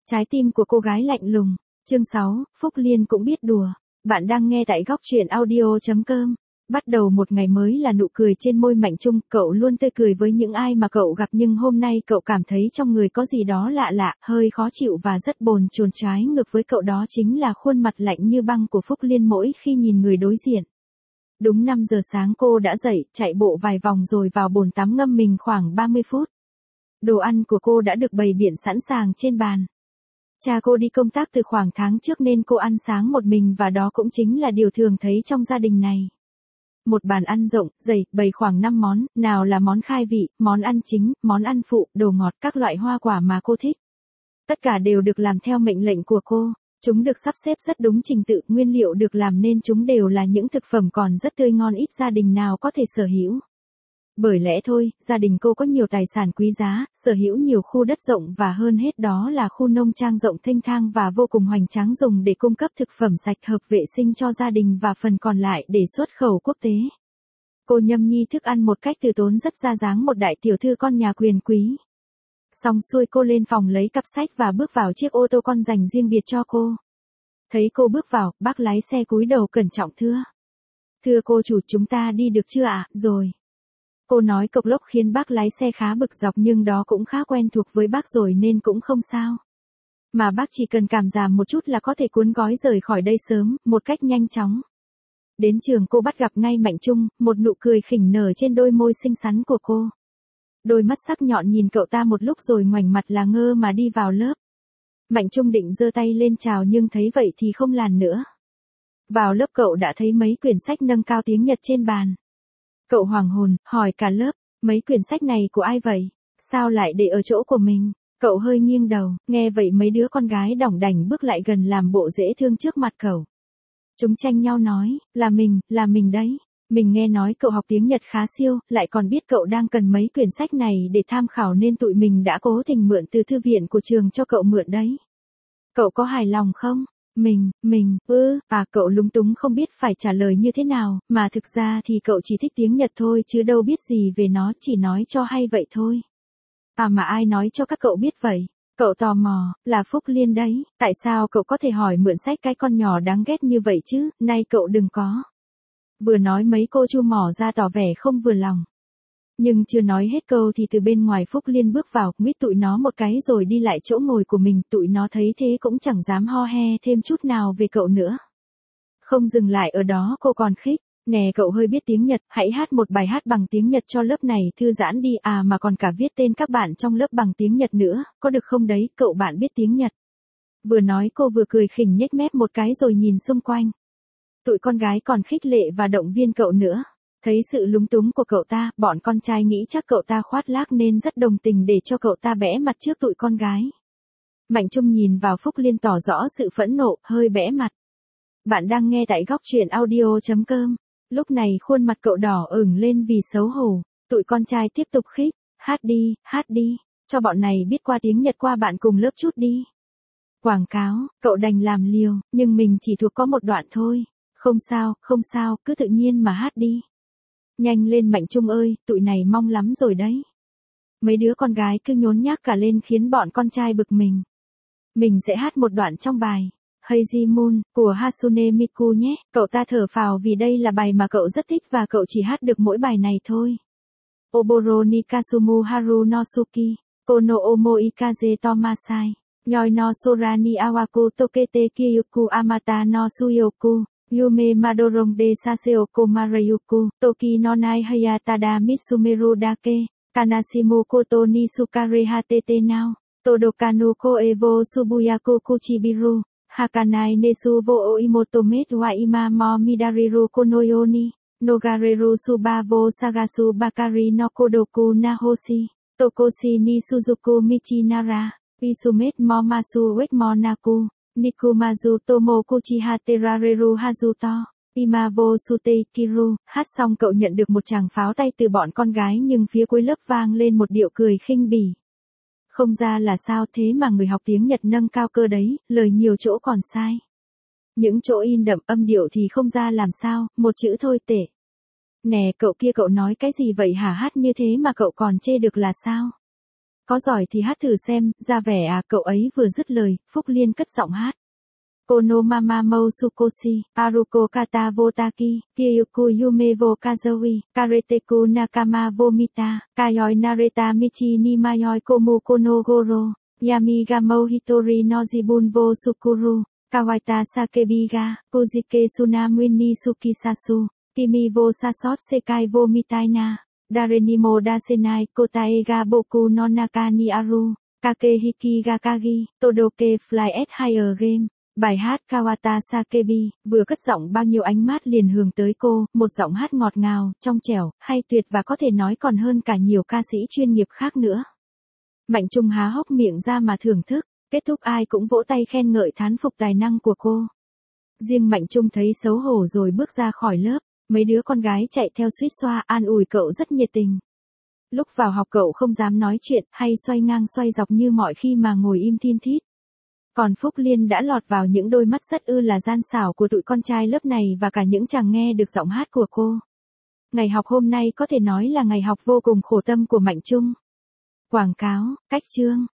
Trái tim của cô gái lạnh lùng. Chương 6, Phúc Liên cũng biết đùa. Bạn đang nghe tại góc truyện audio.com. Bắt đầu một ngày mới là nụ cười trên môi Mạnh Trung, cậu luôn tươi cười với những ai mà cậu gặp, nhưng hôm nay cậu cảm thấy trong người có gì đó lạ lạ, hơi khó chịu và rất bồn chồn. Trái ngược với cậu đó chính là khuôn mặt lạnh như băng của Phúc Liên mỗi khi nhìn người đối diện. Đúng 5 giờ sáng cô đã dậy, chạy bộ vài vòng rồi vào bồn tắm ngâm mình khoảng 30 phút. Đồ ăn của cô đã được bày biện sẵn sàng trên bàn. Cha cô đi công tác từ khoảng tháng trước nên cô ăn sáng một mình, và đó cũng chính là điều thường thấy trong gia đình này. Một bàn ăn rộng, dày, bày khoảng 5 món, nào là món khai vị, món ăn chính, món ăn phụ, đồ ngọt, các loại hoa quả mà cô thích. Tất cả đều được làm theo mệnh lệnh của cô. Chúng được sắp xếp rất đúng trình tự, nguyên liệu được làm nên chúng đều là những thực phẩm còn rất tươi ngon, ít gia đình nào có thể sở hữu. Bởi lẽ thôi, gia đình cô có nhiều tài sản quý giá, sở hữu nhiều khu đất rộng, và hơn hết đó là khu nông trang rộng thênh thang và vô cùng hoành tráng, dùng để cung cấp thực phẩm sạch hợp vệ sinh cho gia đình, và phần còn lại để xuất khẩu quốc tế. Cô nhâm nhi thức ăn một cách từ tốn, rất ra dáng một đại tiểu thư con nhà quyền quý. Xong xuôi cô lên phòng lấy cặp sách và bước vào chiếc ô tô con dành riêng biệt cho cô. Thấy cô bước vào, bác lái xe cúi đầu cẩn trọng thưa. Thưa cô chủ, chúng ta đi được chưa ạ? Rồi. Cô nói cộc lốc khiến bác lái xe khá bực dọc, nhưng đó cũng khá quen thuộc với bác rồi nên cũng không sao. Mà bác chỉ cần cảm giảm một chút là có thể cuốn gói rời khỏi đây sớm, một cách nhanh chóng. Đến trường cô bắt gặp ngay Mạnh Trung, một nụ cười khỉnh nở trên đôi môi xinh xắn của cô. Đôi mắt sắc nhọn nhìn cậu ta một lúc rồi ngoảnh mặt là ngơ mà đi vào lớp. Mạnh Trung định giơ tay lên chào nhưng thấy vậy thì không làm nữa. Vào lớp cậu đã thấy mấy quyển sách nâng cao tiếng Nhật trên bàn. Cậu hoàng hồn, hỏi cả lớp, mấy quyển sách này của ai vậy? Sao lại để ở chỗ của mình? Cậu hơi nghiêng đầu, nghe vậy mấy đứa con gái đỏng đảnh bước lại gần làm bộ dễ thương trước mặt cậu. Chúng tranh nhau nói, là mình đấy. Mình nghe nói cậu học tiếng Nhật khá siêu, lại còn biết cậu đang cần mấy quyển sách này để tham khảo nên tụi mình đã cố tình mượn từ thư viện của trường cho cậu mượn đấy. Cậu có hài lòng không? Cậu lúng túng không biết phải trả lời như thế nào, mà thực ra thì cậu chỉ thích tiếng Nhật thôi chứ đâu biết gì về nó, chỉ nói cho hay vậy thôi. Mà ai nói cho các cậu biết vậy? Cậu tò mò, là Phúc Liên đấy, tại sao cậu có thể hỏi mượn sách cái con nhỏ đáng ghét như vậy chứ, nay cậu đừng có. Vừa nói mấy cô chu mỏ ra tỏ vẻ không vừa lòng. Nhưng chưa nói hết câu thì từ bên ngoài Phúc Liên bước vào, nguyết tụi nó một cái rồi đi lại chỗ ngồi của mình, tụi nó thấy thế cũng chẳng dám ho he thêm chút nào về cậu nữa. Không dừng lại ở đó cô còn khích, nè cậu hơi biết tiếng Nhật, hãy hát một bài hát bằng tiếng Nhật cho lớp này thư giãn đi, mà còn cả viết tên các bạn trong lớp bằng tiếng Nhật nữa, có được không đấy, cậu bạn biết tiếng Nhật. Vừa nói cô vừa cười khỉnh nhếch mép một cái rồi nhìn xung quanh. Tụi con gái còn khích lệ và động viên cậu nữa. Thấy sự lúng túng của cậu ta, bọn con trai nghĩ chắc cậu ta khoác lác nên rất đồng tình để cho cậu ta bẽ mặt trước tụi con gái. Mạnh Trung nhìn vào Phúc Liên tỏ rõ sự phẫn nộ, hơi bẽ mặt. Bạn đang nghe tại góc truyện audio.com. Lúc này khuôn mặt cậu đỏ ửng lên vì xấu hổ. Tụi con trai tiếp tục khích, hát đi, cho bọn này biết qua tiếng Nhật qua bạn cùng lớp chút đi. Quảng cáo, cậu đành làm liều, nhưng mình chỉ thuộc có một đoạn thôi. Không sao, cứ tự nhiên mà hát đi. Nhanh lên Mạnh Trung ơi, tụi này mong lắm rồi đấy. Mấy đứa con gái cứ nhốn nhác cả lên khiến bọn con trai bực mình. Mình sẽ hát một đoạn trong bài Hazy Moon của Hatsune Miku nhé. Cậu ta thở phào vì đây là bài mà cậu rất thích và cậu chỉ hát được mỗi bài này thôi. Oboro ni Kasumu Haru no Suki, Kono Omo Ikaze Tomasai, Nyoi no Sora ni Awaku Tokete Kyuku Amata no Suyoku. Yume Madorong de Saseoko Marayuku, Toki no Nai Hayatada Mitsumeru Dake, Kanashimo Koto ni Sukare Hatete Nao, Todokano Ko Evo Subuyaku Kuchibiru, Hakanai Nesu Vo Oimoto Met wa Ima Mo Midariru Konoyoni, Nogareru Subavo Sagasu Bakari no Kodoku Nahoshi, Tokoshi ni Suzuku Michinara, Isumet Momasu Wek Monaku. Nikumazu Tomokuchi Haterareru Hazuto, Imavo Sute Kiru, hát xong cậu nhận được một tràng pháo tay từ bọn con gái nhưng phía cuối lớp vang lên một điệu cười khinh bỉ. Không ra là sao thế mà người học tiếng Nhật nâng cao cơ đấy, lời nhiều chỗ còn sai. Những chỗ in đậm âm điệu thì không ra làm sao, một chữ thôi tệ. Nè cậu kia cậu nói cái gì vậy hả, hát như thế mà cậu còn chê được là sao? Có giỏi thì hát thử xem, ra vẻ à, cậu ấy vừa dứt lời, Phúc Liên cất giọng hát. Kono mama mou sukoshi, aruko kata votaki, kyuku yume wo kazoui, kareteku nakama wo mita, kayoi nareta michi ni mayoi komu kono goro, yami ga mou hitori no jibun wo sukuru, kawaita sakebiga, kujike sunamui ni sukisasu, kimi wo sasot sekai wo mitaina, darenimo dasenai kotae ga boku no naka ni aru, kakehiki ga kagi, todoke fly at higher game. Bài hát Kawata Sakebi, vừa cất giọng bao nhiêu ánh mắt liền hướng tới cô, một giọng hát ngọt ngào, trong trẻo, hay tuyệt và có thể nói còn hơn cả nhiều ca sĩ chuyên nghiệp khác nữa. Mạnh Trung há hốc miệng ra mà thưởng thức, kết thúc ai cũng vỗ tay khen ngợi thán phục tài năng của cô. Riêng Mạnh Trung thấy xấu hổ rồi bước ra khỏi lớp, mấy đứa con gái chạy theo suýt xoa an ủi cậu rất nhiệt tình. Lúc vào học cậu không dám nói chuyện hay xoay ngang xoay dọc như mọi khi mà ngồi im thin thít. Còn Phúc Liên đã lọt vào những đôi mắt rất là gian xảo của tụi con trai lớp này và cả những chàng nghe được giọng hát của cô. Ngày học hôm nay có thể nói là ngày học vô cùng khổ tâm của Mạnh Trung. Quảng cáo, cách chương.